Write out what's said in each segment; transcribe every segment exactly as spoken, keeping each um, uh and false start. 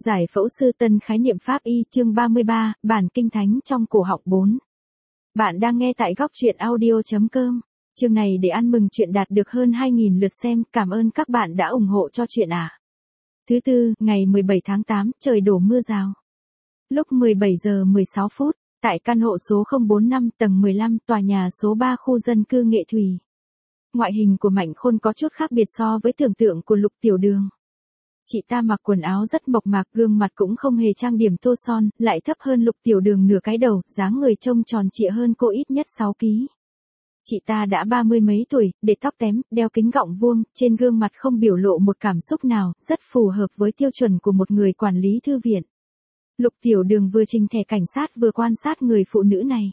Giải phẫu sư tân khái niệm pháp y chương ba mươi ba, bản kinh thánh trong cổ họng bốn. Bạn đang nghe tại góc truyện audio.com. Chương này để ăn mừng chuyện đạt được hơn hai nghìn lượt xem, cảm ơn các bạn đã ủng hộ cho chuyện ạ. À. Thứ tư, ngày mười bảy tháng tám, trời đổ mưa rào. Lúc mười bảy giờ mười sáu phút, tại căn hộ số không bốn năm tầng mười lăm tòa nhà số ba khu dân cư Nghệ Thủy. Ngoại hình của Mạnh Khôn có chút khác biệt so với tưởng tượng của Lục Tiểu Đường. Chị ta mặc quần áo rất mộc mạc, gương mặt cũng không hề trang điểm tô son, lại thấp hơn Lục Tiểu Đường nửa cái đầu, dáng người trông tròn trịa hơn cô ít nhất sáu ki lô gam. Chị ta đã ba mươi mấy tuổi, để tóc tém, đeo kính gọng vuông, trên gương mặt không biểu lộ một cảm xúc nào, rất phù hợp với tiêu chuẩn của một người quản lý thư viện. Lục Tiểu Đường vừa trình thẻ cảnh sát vừa quan sát người phụ nữ này.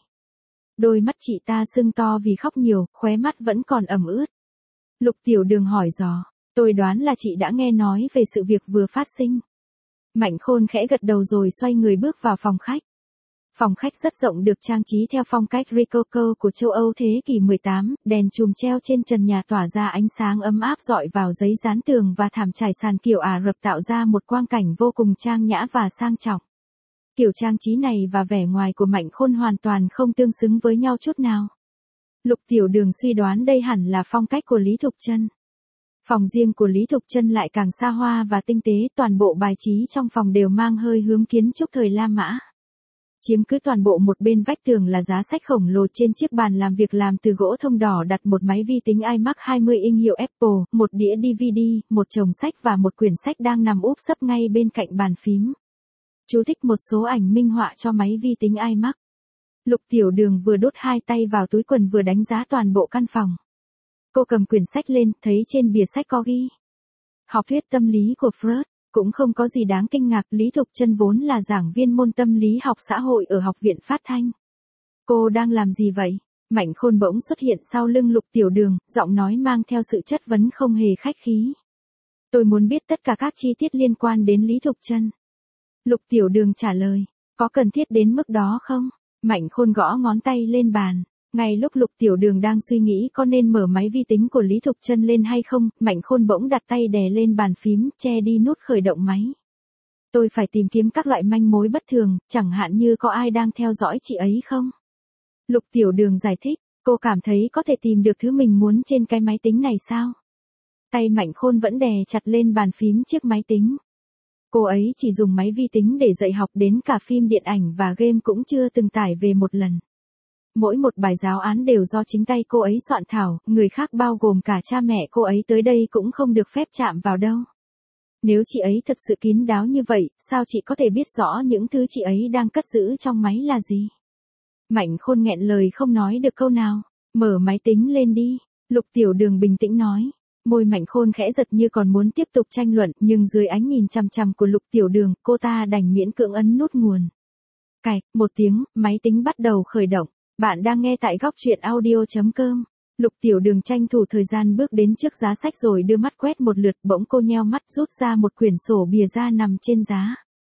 Đôi mắt chị ta sưng to vì khóc nhiều, khóe mắt vẫn còn ẩm ướt. Lục Tiểu Đường hỏi dò. Tôi đoán là chị đã nghe nói về sự việc vừa phát sinh. Mạnh Khôn khẽ gật đầu rồi xoay người bước vào phòng khách. Phòng khách rất rộng, được trang trí theo phong cách Rococo của châu Âu thế kỷ mười tám, đèn chùm treo trên trần nhà tỏa ra ánh sáng ấm áp rọi vào giấy dán tường và thảm trải sàn kiểu Ả Rập tạo ra một quang cảnh vô cùng trang nhã và sang trọng. Kiểu trang trí này và vẻ ngoài của Mạnh Khôn hoàn toàn không tương xứng với nhau chút nào. Lục Tiểu Đường suy đoán đây hẳn là phong cách của Lý Thục Chân. Phòng riêng của Lý Thục Chân lại càng xa hoa và tinh tế, toàn bộ bài trí trong phòng đều mang hơi hướng kiến trúc thời La Mã. Chiếm cứ toàn bộ một bên vách tường là giá sách khổng lồ, trên chiếc bàn làm việc làm từ gỗ thông đỏ đặt một máy vi tính iMac hai mươi inch hiệu Apple, một đĩa đê vê đê, một chồng sách và một quyển sách đang nằm úp sấp ngay bên cạnh bàn phím. Chú thích một số ảnh minh họa cho máy vi tính iMac. Lục Tiểu Đường vừa đút hai tay vào túi quần vừa đánh giá toàn bộ căn phòng. Cô cầm quyển sách lên, thấy trên bìa sách có ghi học thuyết tâm lý của Freud. Cũng không có gì đáng kinh ngạc, Lý Thục Chân vốn là giảng viên môn tâm lý học xã hội ở Học viện Phát thanh. Cô đang làm gì vậy? Mạnh Khôn bỗng xuất hiện sau lưng Lục Tiểu Đường, giọng nói mang theo sự chất vấn không hề khách khí. Tôi muốn biết tất cả các chi tiết liên quan đến Lý Thục Chân. Lục Tiểu Đường trả lời, có cần thiết đến mức đó không? Mạnh Khôn gõ ngón tay lên bàn. Ngay lúc Lục Tiểu Đường đang suy nghĩ có nên mở máy vi tính của Lý Thục Chân lên hay không, Mạnh Khôn bỗng đặt tay đè lên bàn phím, che đi nút khởi động máy. Tôi phải tìm kiếm các loại manh mối bất thường, chẳng hạn như có ai đang theo dõi chị ấy không? Lục Tiểu Đường giải thích, cô cảm thấy có thể tìm được thứ mình muốn trên cái máy tính này sao? Tay Mạnh Khôn vẫn đè chặt lên bàn phím chiếc máy tính. Cô ấy chỉ dùng máy vi tính để dạy học, đến cả phim điện ảnh và game cũng chưa từng tải về một lần. Mỗi một bài giáo án đều do chính tay cô ấy soạn thảo, người khác bao gồm cả cha mẹ cô ấy tới đây cũng không được phép chạm vào đâu. Nếu chị ấy thật sự kín đáo như vậy, sao chị có thể biết rõ những thứ chị ấy đang cất giữ trong máy là gì? Mạnh Khôn nghẹn lời không nói được câu nào. Mở máy tính lên đi. Lục Tiểu Đường bình tĩnh nói. Môi Mạnh Khôn khẽ giật như còn muốn tiếp tục tranh luận, nhưng dưới ánh nhìn chằm chằm của Lục Tiểu Đường, cô ta đành miễn cưỡng ấn nút nguồn. Cạch, một tiếng, máy tính bắt đầu khởi động. Bạn đang nghe tại góc truyện audio.com. Lục Tiểu Đường tranh thủ thời gian bước đến trước giá sách rồi đưa mắt quét một lượt, bỗng cô nheo mắt rút ra một quyển sổ bìa da nằm trên giá.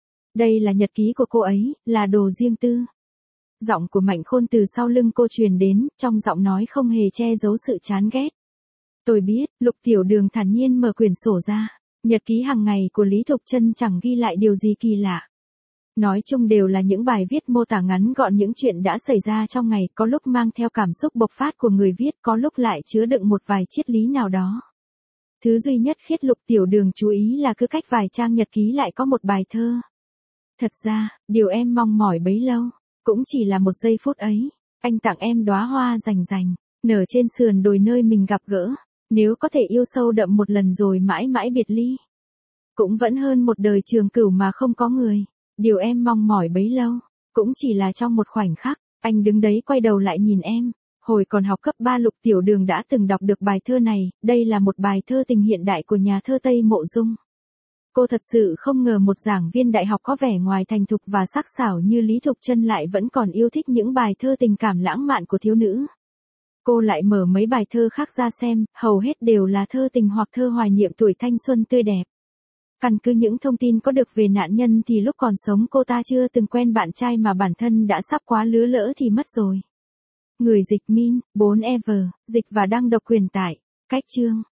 Đây là nhật ký của cô ấy, là đồ riêng tư. Giọng của Mạnh Khôn từ sau lưng cô truyền đến, trong giọng nói không hề che giấu sự chán ghét. Tôi biết, Lục Tiểu Đường thản nhiên mở quyển sổ ra. Nhật ký hàng ngày của Lý Thục Chân chẳng ghi lại điều gì kỳ lạ. Nói chung đều là những bài viết mô tả ngắn gọn những chuyện đã xảy ra trong ngày, có lúc mang theo cảm xúc bộc phát của người viết, có lúc lại chứa đựng một vài triết lý nào đó. Thứ duy nhất khiến Lục Tiểu Đường chú ý là cứ cách vài trang nhật ký lại có một bài thơ. Thật ra, điều em mong mỏi bấy lâu, cũng chỉ là một giây phút ấy. Anh tặng em đóa hoa rành rành, nở trên sườn đồi nơi mình gặp gỡ. Nếu có thể yêu sâu đậm một lần rồi mãi mãi biệt ly, cũng vẫn hơn một đời trường cửu mà không có người. Điều em mong mỏi bấy lâu, cũng chỉ là trong một khoảnh khắc, anh đứng đấy quay đầu lại nhìn em. Hồi còn học cấp ba Lục Tiểu Đường đã từng đọc được bài thơ này, đây là một bài thơ tình hiện đại của nhà thơ Tây Mộ Dung. Cô thật sự không ngờ một giảng viên đại học có vẻ ngoài thành thục và sắc sảo như Lý Thục Chân lại vẫn còn yêu thích những bài thơ tình cảm lãng mạn của thiếu nữ. Cô lại mở mấy bài thơ khác ra xem, hầu hết đều là thơ tình hoặc thơ hoài niệm tuổi thanh xuân tươi đẹp. Căn cứ những thông tin có được về nạn nhân thì lúc còn sống cô ta chưa từng quen bạn trai mà bản thân đã sắp quá lứa lỡ thì mất rồi. Người dịch Min, bốn Ever, dịch và đăng độc quyền tải. Cách chương.